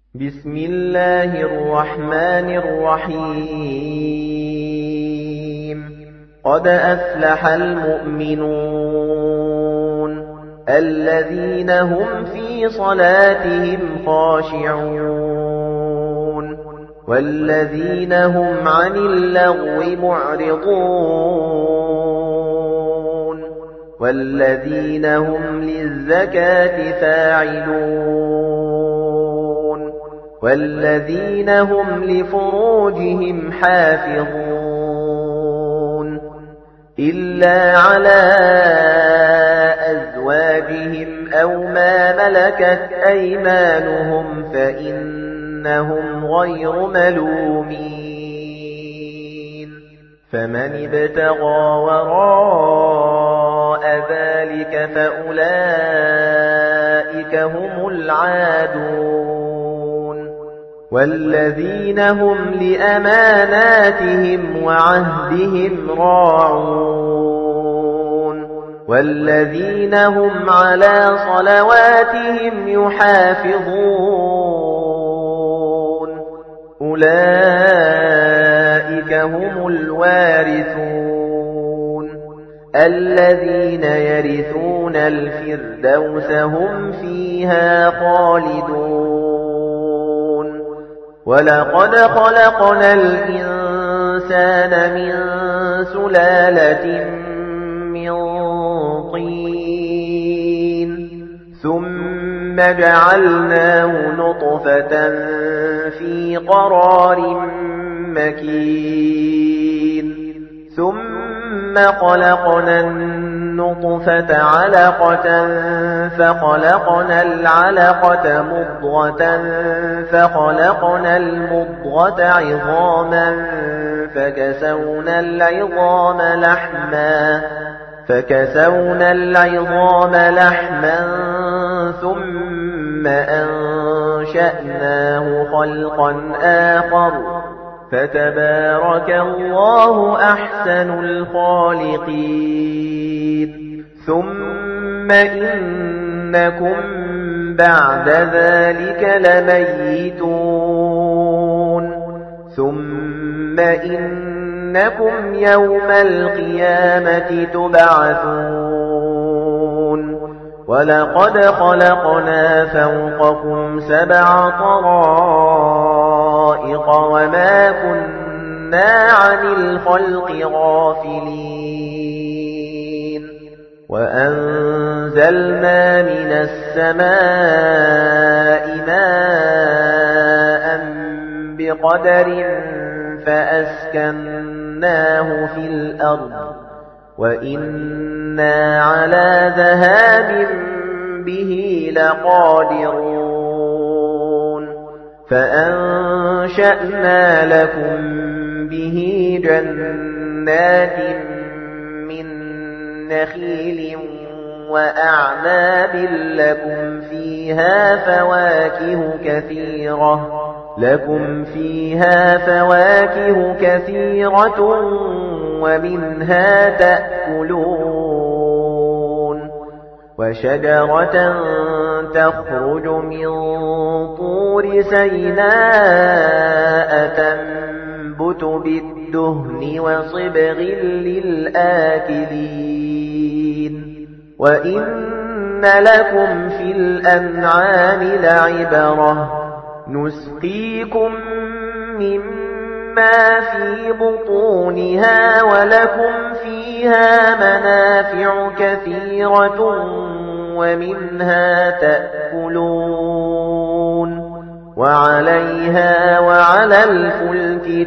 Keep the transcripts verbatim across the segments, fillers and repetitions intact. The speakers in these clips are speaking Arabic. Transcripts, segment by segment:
بسم الله الرحمن الرحيم قد أفلح المؤمنون الذين هم في صلاتهم خاشعون والذين هم عن اللغو معرضون والذين هم للزكاة فاعلون والذين هم لفروجهم حافظون إلا على أزواجهم أو ما ملكت أيمانهم فإنهم غير ملومين فمن ابتغى وراء ذلك فأولئك هم العادون والذين هم لأماناتهم وعهدهم راعون والذين هم على صلواتهم يحافظون أولئك هم الوارثون الذين يرثون الفردوس هم فيها خالدون ولقد خلقنا الإنسان من سلالة من طين ثم جعلناه نطفة في قرار مكين ثم خلقنا النطفة علقة فخلقنا العلقة مضغة فخلقنا المضغة عظاما فكسونا العظام لحما فكسونا العظام لحما ثم أنشأناه خلقا آخر فتبارك الله أحسن الخالقين ثم إنكم بعد ذلك لميتون ثم إنكم يوم القيامة تبعثون ولقد خلقنا فوقكم سبع طرائق وما كنا عن الخلق غافلين وأنزلنا من السماء ماء بقدر فأسكناه في الأرض وإنا على ذهاب به لقادرون فأنشأنا لكم به جنات من نخيل وأعناب لكم فيها فواكه كثيرة لكم فيها فواكه كثيرة ومنها تأكلون وشجرة تخرج من طور سيناء تنبت بالدهن وصبغ للآكلين وإن لكم في الأنعام لعبرة نسقيكم مما في بطونها ولكم فيها منافع كثيرة ومنها تأكلون وعليها وعلى الفلك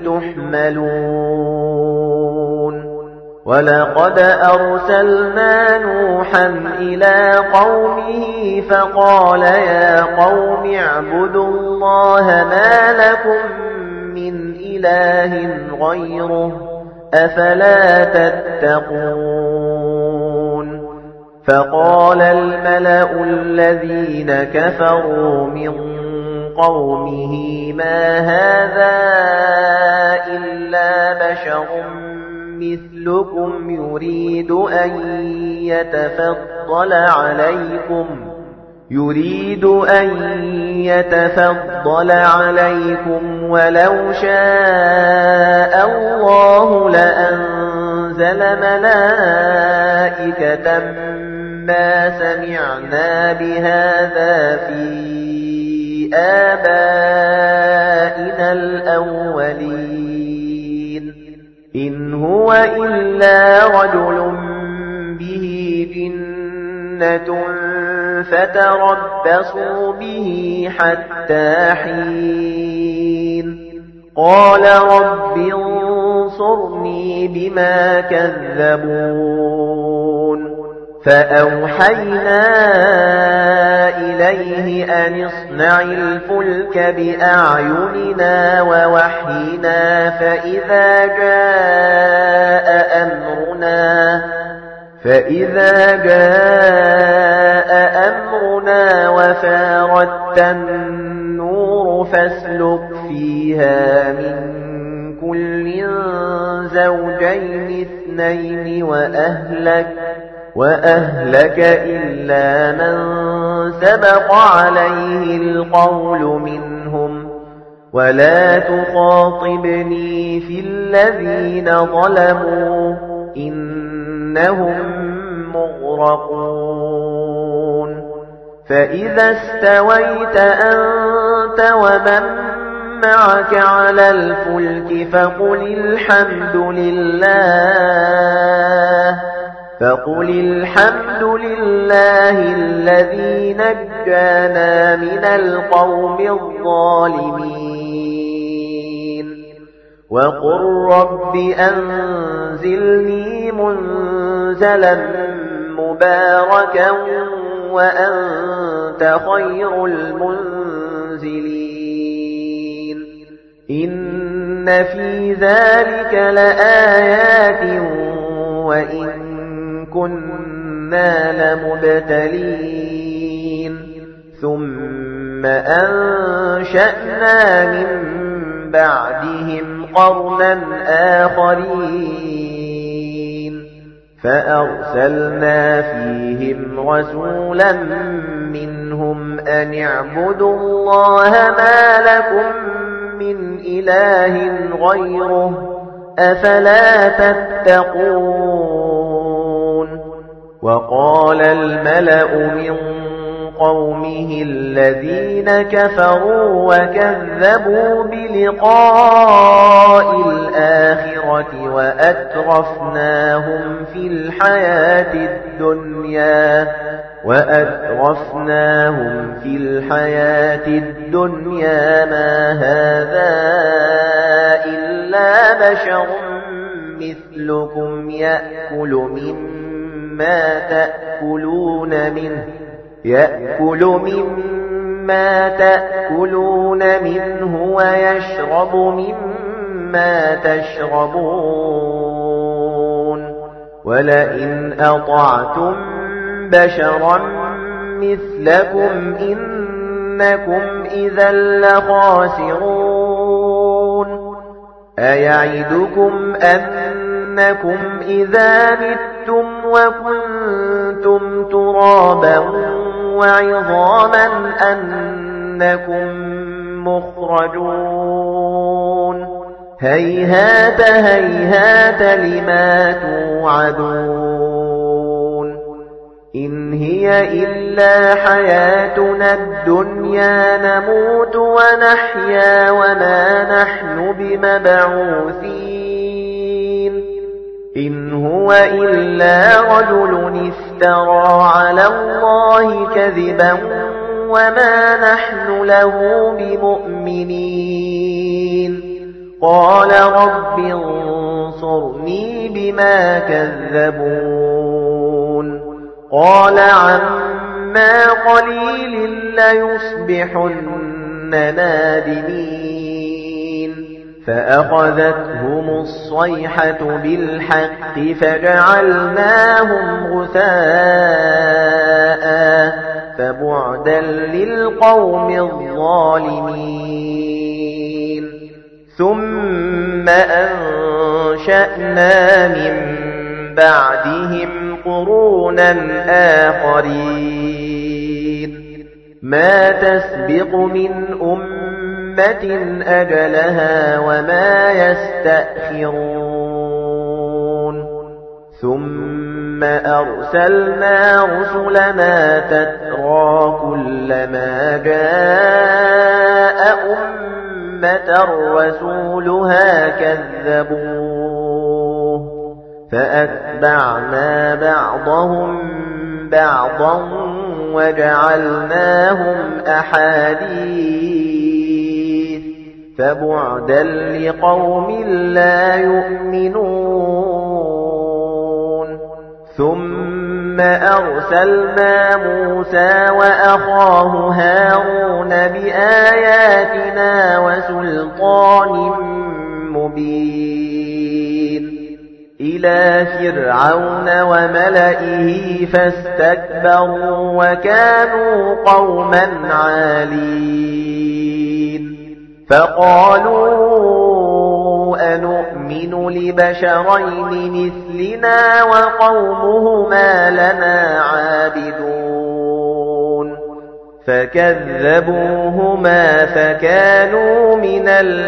تحملون ولقد أرسلنا نوحا إلى قومه فقال يا قوم اعبدوا الله ما لكم من إله غيره أفلا تتقون فقال الملأ الذين كفروا من قومه ما هذا إلا بشر مثلكم يريد أن يتفضل عليكم يريد أن يتفضل عليكم ولو شاء الله لأنزل ملائكة ما سمعنا بهذا في آبائنا الأولين إن هو إلا رجل به جنة فتربصوا به حتى حين قال رب انصرني بما كذبون فأوحينا إليه أن اصنع الفلك بأعيننا ووحينا فإذا جاء أمرنا فإذا جاء أمرنا وفارت النور فاسلك فيها من كل زوجين اثنين وأهلك وأهلك إلا من سبق عليه القول منهم ولا تخاطبني في الذين ظلموا إنهم مغرقون فإذا استويت أنت ومن معك على الفلك فقل الحمد لله فقل الحمد لله الذي نجانا من القوم الظالمين وقل رب أنزلني منزلا مباركا وأنت خير المنزلين إن في ذلك لآيات وإن كنا لمبتلين ثم أنشأنا من بعدهم قرنا آخرين فأرسلنا فيهم رسولا منهم أن اعبدوا الله ما لكم من إله غيره أفلا تتقون وقال الملأ من قومه الذين كفروا وكذبوا بلقاء الآخرة وأترفناهم في الحياة الدنيا وأترفناهم في الحياة الدنيا ما هذا إلا بشر مثلكم يأكل مما تأكلون منه يأكل مما تأكلون منه ويشرب مما تشربون ولئن أطعتم بشرا مثلكم إنكم إذا لخاسرون أيعدكم أنكم إذا متم وكنتم ترابا وعظاما أنكم مخرجون هيهات هيهات لما توعدون إن هي إلا حياتنا الدنيا نموت ونحيا وما نحن بمبعوثين إن هو إلا رجل افترى على الله كذبا وما نحن له بمؤمنين قال رب انصرني بما كذبون قال عما قليل ليصبحن نادمين فأخذتهم الصيحة بالحق فجعلناهم غثاء فبعدا للقوم الظالمين ثم أنشأنا من بعدهم قرونا آخرين مَا تَسْبِقُ مِنْ أُمَّةٍ أَجَلَهَا وَمَا يَسْتَأْخِرُونَ ثُمَّ أَرْسَلْنَا رُسُلَنَا تَتْرَىٰ كُلَّمَا جَاءَ أُمَّةً رَّسُولُهَا كَذَّبُوهُ فَأَتْبَعْنَا بَعْضَهُم بَعْضًا وَجَعَلْنَاهُمْ أَحَادِيثَ فَبُعْدًا لِقَوْمٍ لَّا يُؤْمِنُونَ ثُمَّ أَرْسَلْنَا مُوسَىٰ وَأَخَاهُ هَارُونَ بِآيَاتِنَا وَسُلْطَانٍ مُّبِينٍ إِلَىٰ فِرْعَوْنَ وَمَلَئِهِ فَاسْتَكْبَرُوا وَكَانُوا قَوْمًا عَالِينَ فَقَالُوا أَنُؤْمِنُ لِبَشَرَيْنِ مِثْلِنَا وَقَوْمُهُمَا لَنَا عَابِدُونَ فَكَذَّبُوهُمَا فَكَانُوا مِنَ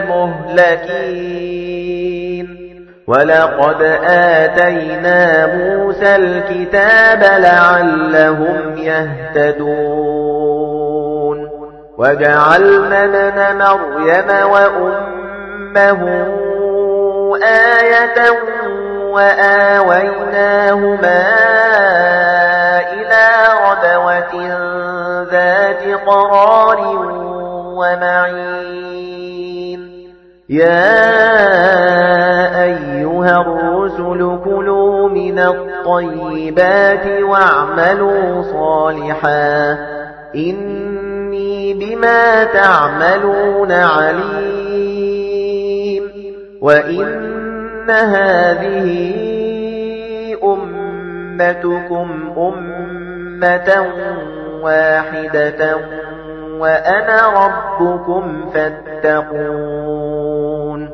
الْمُهْلَكِينَ وَلَقَدْ آتَيْنَا مُوسَى الْكِتَابَ لَعَلَّهُمْ يَهْتَدُونَ وَجَعَلْنَا ابْنَ مَرْيَمَ وَأُمَّهُ آيَةً وَآوَيْنَاهُمَا إِلَىٰ رَبْوَةٍ ذَاتِ قَرَارٍ وَمَعِينٍ يَا أَيُّهَا الرُّسُلُ كُلُوا مِنَ الطَّيِّبَاتِ وَاعْمَلُوا صَالِحًا إِنِّي بِمَا تَعْمَلُونَ عَلِيمٌ وَإِنَّ هَٰذِهِ أُمَّتُكُمْ أُمَّةً وَاحِدَةً وَأَنَا رَبُّكُمْ فَاتَّقُونِ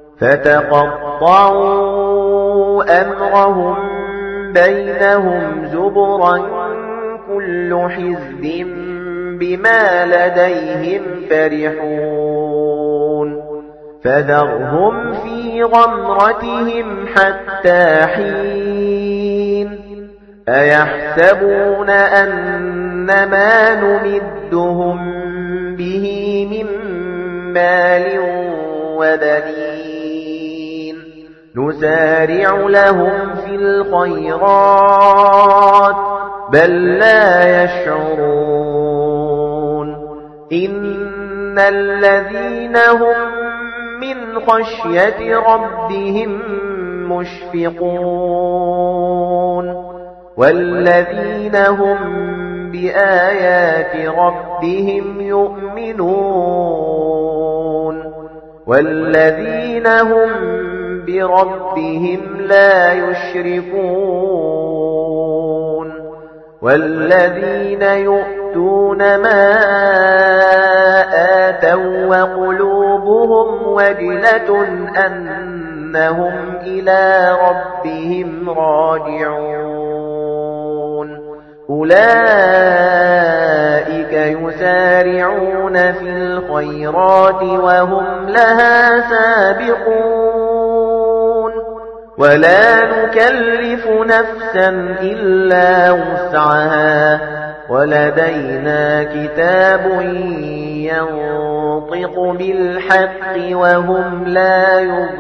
فَتَقَطَّعُوا أَمْرَهُم بَيْنَهُمْ زُبُرًا كُلُّ حِزْبٍ بِمَا لَدَيْهِمْ فَرِحُونَ فَذَرْهُمْ فِي غَمْرَتِهِمْ حَتَّىٰ حِينٍ أَيَحْسَبُونَ أَنَّمَا نُمِدُّهُم بِهِ مِن مَّالٍ وَبَنِينَ نُسَارِعُ لَهُمْ فِي الْخَيْرَاتِ بَل لَّا يَشْعُرُونَ إِنَّ الَّذِينَ هُم مِّنْ خَشْيَةِ رَبِّهِم مُّشْفِقُونَ وَالَّذِينَ هُم بِآيَاتِ رَبِّهِمْ يُؤْمِنُونَ وَالَّذِينَ هُم بِرَبِّهِمْ لَا يُشْرِكُونَ وَالَّذِينَ يُؤْتُونَ مَا آتَوا وَقُلُوبُهُمْ وَجِلَةٌ أَنَّهُمْ إِلَى رَبِّهِمْ راجعون أُولَئِكَ يُسَارِعُونَ فِي الْخَيْرَاتِ وَهُمْ لَهَا سَابِقُونَ وَلَا نُكَلِّفُ نَفْسًا إِلَّا وُسْعَهَا وَلَدَيْنَا كِتَابٌ يَنطِقُ بِالْحَقِّ وَهُمْ لَا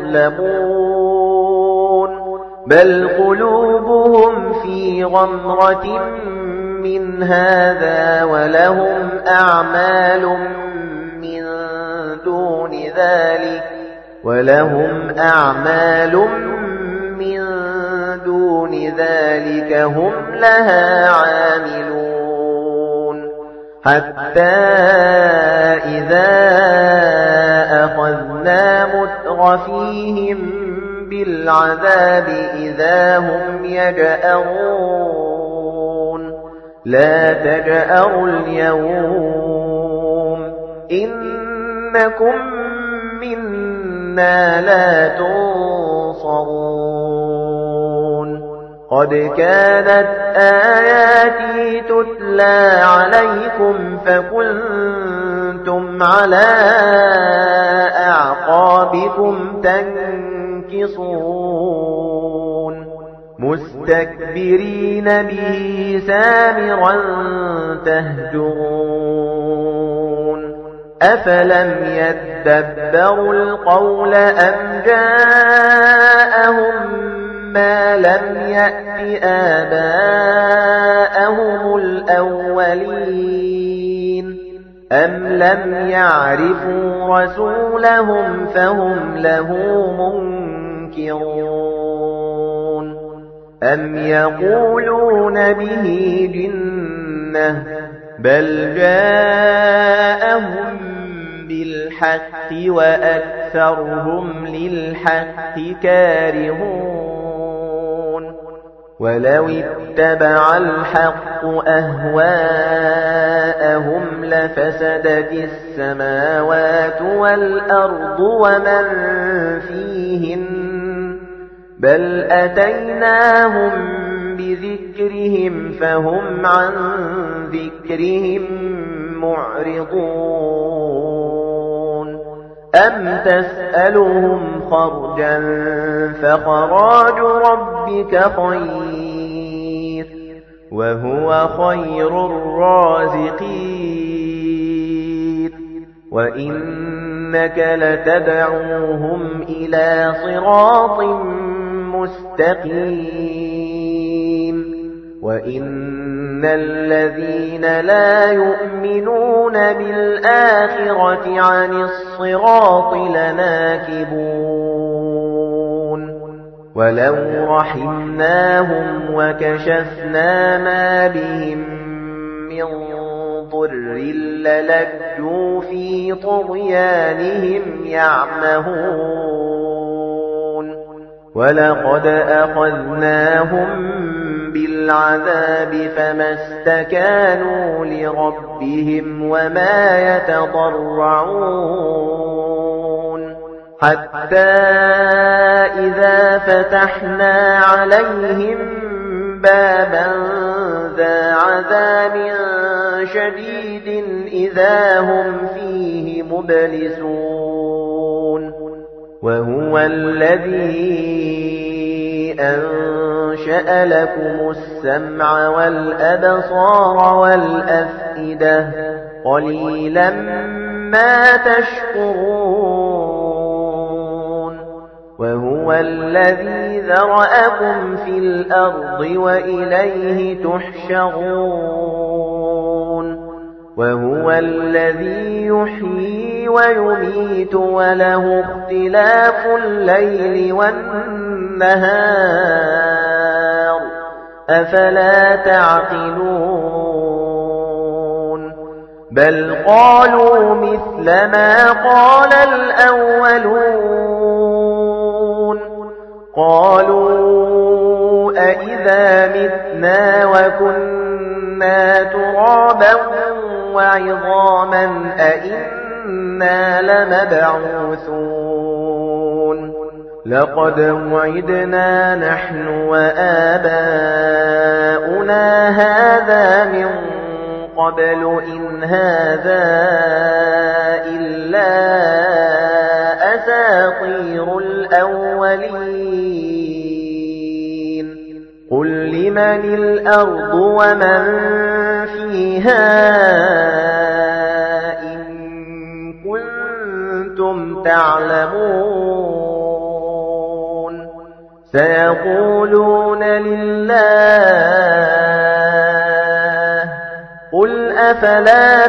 يُظْلَمُونَ بَلْ قُلُوبُهُمْ فِي غَمْرَةٍ مِّنْ هَٰذَا وَلَهُمْ أَعْمَالٌ مِّن دُونِ ذَلِكَ وَلَهُمْ أَعْمَالٌ مِّن دُونِ ذَلِكَ هُمْ لَهَا عَامِلُونَ حَتَّىٰ إِذَا أَخَذْنَا مُتْرَفِيهِم بِالْعَذَابِ إِذَا هُمْ يَجْأَرُونَ لَا تَجْأَرُوا الْيَوْمَ إِنَّكُم مِّنَّا لَا تُنصَرُونَ قد كانت آياتي تتلى عليكم فكنتم على أعقابكم تنكصون مستكبرين به سامرا تهجرون أفلم يدبروا القول أم جاءهم ما لم يأت آباءهم الأولين أم لم يعرفوا رسولهم فهم له منكرون أم يقولون به جنة بل جاءهم بالحق وأكثرهم للحق كارهون ولو اتبع الحق أهواءهم لفسدت السماوات والأرض ومن فيهن بل أتيناهم بذكرهم فهم عن ذكرهم معرضون أم تسألهم خرجا فخراج ربك خير وهو خير الرازقين وإنك لتدعوهم إلى صراط مستقيم وإن الذين لا يؤمنون بالآخرة عن الصراط لناكبون ولو رحمناهم وكشفنا ما بهم من ضر للجوا في طغيانهم يعمهون ولقد أخذناهم بالعذاب فما استكانوا لربهم وما يتضرعون حتى إذا فتحنا عليهم بابا ذا عذاب شديد إذا هم فيه مبلسون وهو الذي أنشأ لكم السمع والأبصار والأفئدة قليلا ما تشكرون وهو الذي ذرأكم في الأرض وإليه تحشرون وهو الذي يحيي ويميت وله اختلاف الليل والنهار أفلا تعقلون بل قالوا مثل ما قال الأولون قالوا أئذا متنا وكنا ترابا وعظاما أئنا لمبعوثون لقد وعدنا نحن وآباؤنا هذا من قبل إن هذا إلا أساطير الأولين قل لمن الأرض ومن فيها إن كنتم تعلمون سيقولون لله قل أفلا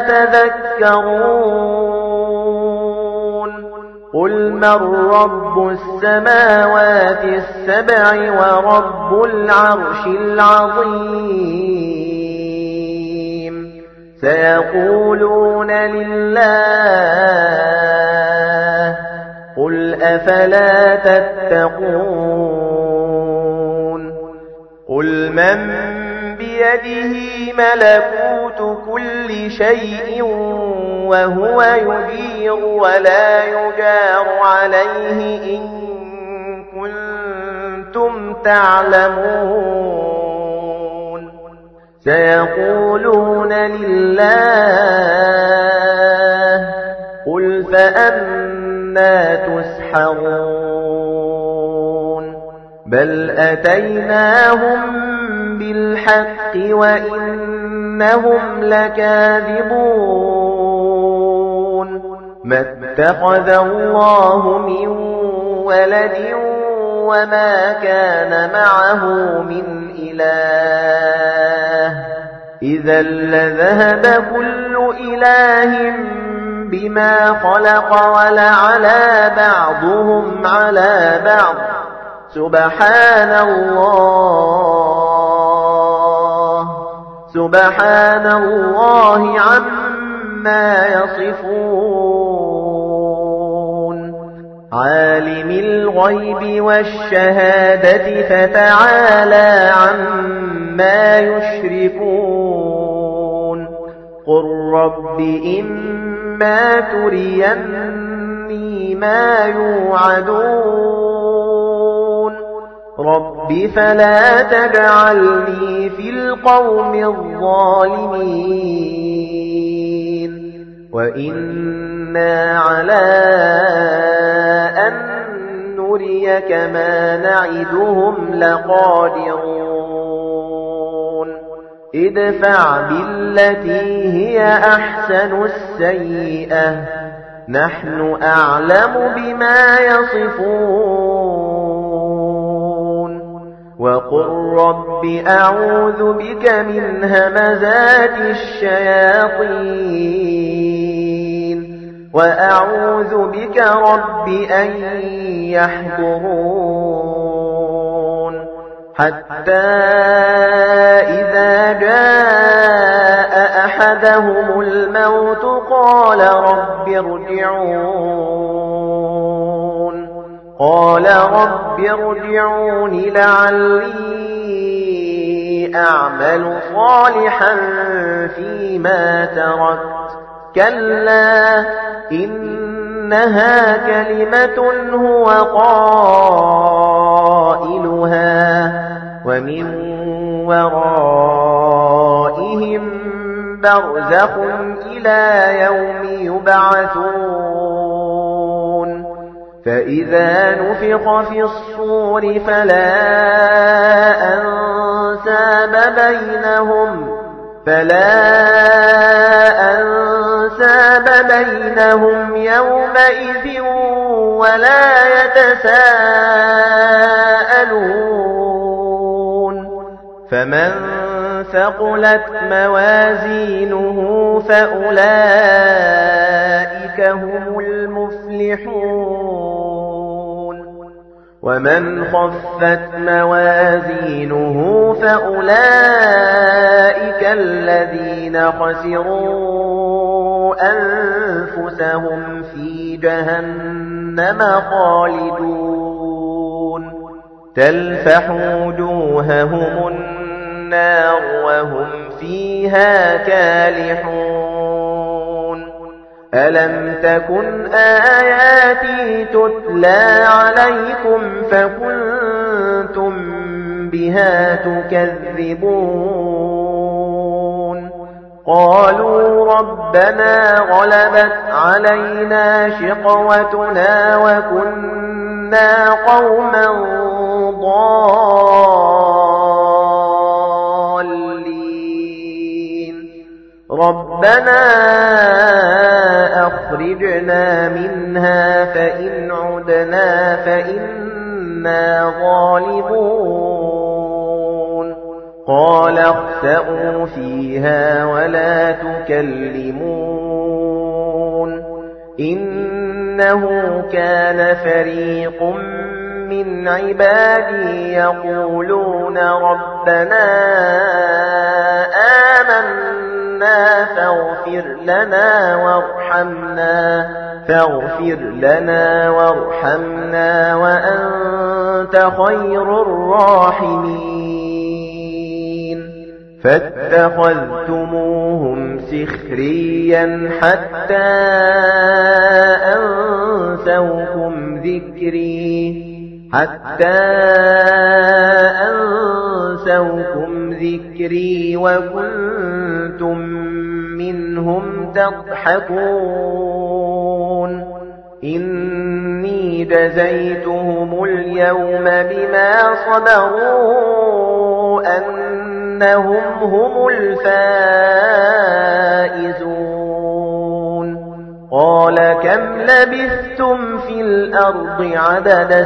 تذكرون قل من رب السماوات السبع ورب العرش العظيم سيقولون لله قل أفلا تتقون قل من بيده ملكوت كل شيء وهو يجير ولا يجار عليه إن كنتم كُنتُمْ تَعْلَمُونَ سَيَقُولُونَ لِلَّهِ قُلْ فَأَنَّى تُسْحَرُونَ بَلْ أَتَيْنَاهُمْ بِالْحَقِّ وَإِنَّهُمْ لَكَاذِبُونَ مَا اتَّخَذَ اللَّهُ مِنْ وَلَدٍ وَمَا كَانَ مَعَهُ مِنْ إِلَٰهٍ إِذًا لَّذَهَبَ كُلُّ إِلَٰهٍ بِمَا خَلَقَ وَلَعَلَا بَعْضُهُمْ عَلَى بَعْضٍ سُبْحَانَ اللَّهِ سُبْحَانَ اللَّهِ عَمَّا يَصِفُونَ عَالِمِ الْغَيْبِ وَالشَّهَادَةِ فَتَعَالَى عَمَّا يُشْرِكُونَ قُل رَّبِّ إِمَّا تُرِيَنِّي مَا يُوعَدُونَ رَبِّ فَلَا تَجْعَلْنِي فِي الْقَوْمِ الظَّالِمِينَ وَإِنَّا عَلَىٰ أَن نُّرِيَكَ مَا نَعِدُهُمْ لَقَادِرُونَ ادْفَعْ بِالَّتِي هِيَ أَحْسَنُ السَّيِّئَةَ نَحْنُ أَعْلَمُ بِمَا يَصِفُونَ وَقُل رَّبِّ أَعُوذُ بِكَ مِنْ هَمَزَاتِ الشَّيَاطِينِ وَأَعُوذُ بِكَ رَبِّ أَن يَحْضُرُونِ حَتَّى إِذَا جَاءَ أَحَدَهُمُ الْمَوْتُ قَالَ رَبِّ ارْجِعُونِ قَالَ رَبِّ ارْجِعُونِ لَعَلِّي أَعْمَلُ صَالِحًا فِيمَا تَرَكْتُ كَلَّا إِنَّهَا كَلِمَةٌ هُوَ قَائِلُهَا وَمِنْ وَرَائِهِمْ بَرْزَخٌ إِلَى يَوْمِ يُبْعَثُونَ فَإِذَا نُفِخَ فِي الصُّورِ فَلَا أَنسَابَ بَيْنَهُمْ فَلَا أَنسَابَ بَيْنَهُمْ يَوْمَئِذٍ وَلَا يَتَسَاءَلُونَ فَمَنْ ثَقُلَتْ مَوَازِينُهُ فَأُولَئِكَ هُمُ الْمُفْلِحُونَ وَمَنْ خَفَّتْ مَوَازِينُهُ فَأُولَئِكَ الَّذِينَ خَسِرُوا أَنفُسَهُمْ فِي جَهَنَّمَ خَالِدُونَ تَلْفَحُ وُجُوهَهُمُ النَّارُ وَهُمْ فِيهَا كَالِحُونَ أَلَمْ تَكُنْ آيَاتِي تُتْلَى عَلَيْكُمْ فَكُنْتُمْ بِهَا تُكَذِّبُونَ قَالُوا رَبَّنَا غَلَبَتْ عَلَيْنَا شِقْوَتُنَا وَكُنَّا قَوْمًا ضَالِّينَ رَبَّنَا أَخْرِجْنَا مِنْهَا فَإِنْ عُدْنَا فَإِنَّا ظَالِمُونَ قَالَ اخْسَئُوا فِيهَا وَلَا تُكَلِّمُونَ إِنَّهُ كَانَ فَرِيقٌ مِّنْ عِبَادِي يَقُولُونَ رَبَّنَا آمَنَّا فَاغْفِرْ لَنَا وَارْحَمْنَا فَاغْفِرْ لَنَا وَارْحَمْنَا وَأَنْتَ خَيْرُ الرَّاحِمِينَ فَاتَّخَذْتُمُوهُمْ سِخْرِيًّا حَتَّى أَنسَوْكُمْ ذِكْرِي حتى أنسوكم ذكري وكنتم منهم تضحكون إني جزيتهم اليوم بما صبروا أنهم هم الفائزون قال كم لبثتم في الأرض عدد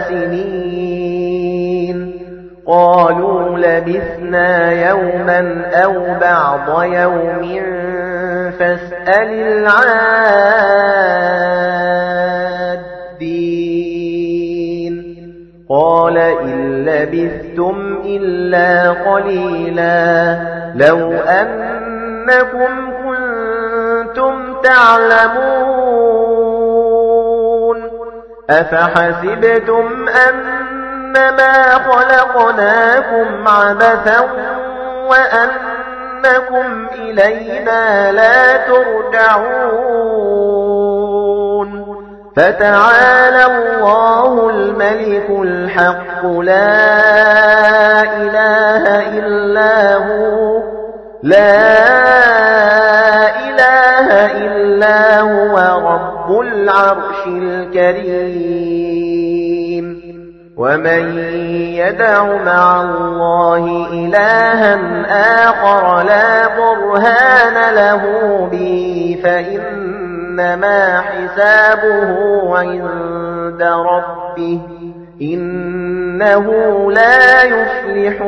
سنين قالوا لبثنا يوما أو بعض يوم فاسأل العادين قال إن لبثتم إلا قليلا لو أنكم كنتم تعلمون أفحسبتم أنما خلقناكم عبثا وأنكم إلينا لا ترجعون فتعالى الله الملك الحق لا إله إلا هو لا إله إلا هو رب العرش الكريم ومن يدع مع الله إلها آخر لا برهان له به فإنما حسابه عند ربه إنه لا يفلح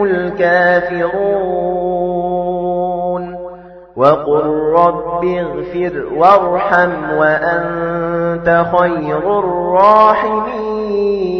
الكافرون وقل رب اغفر وارحم وأنت خير الراحمين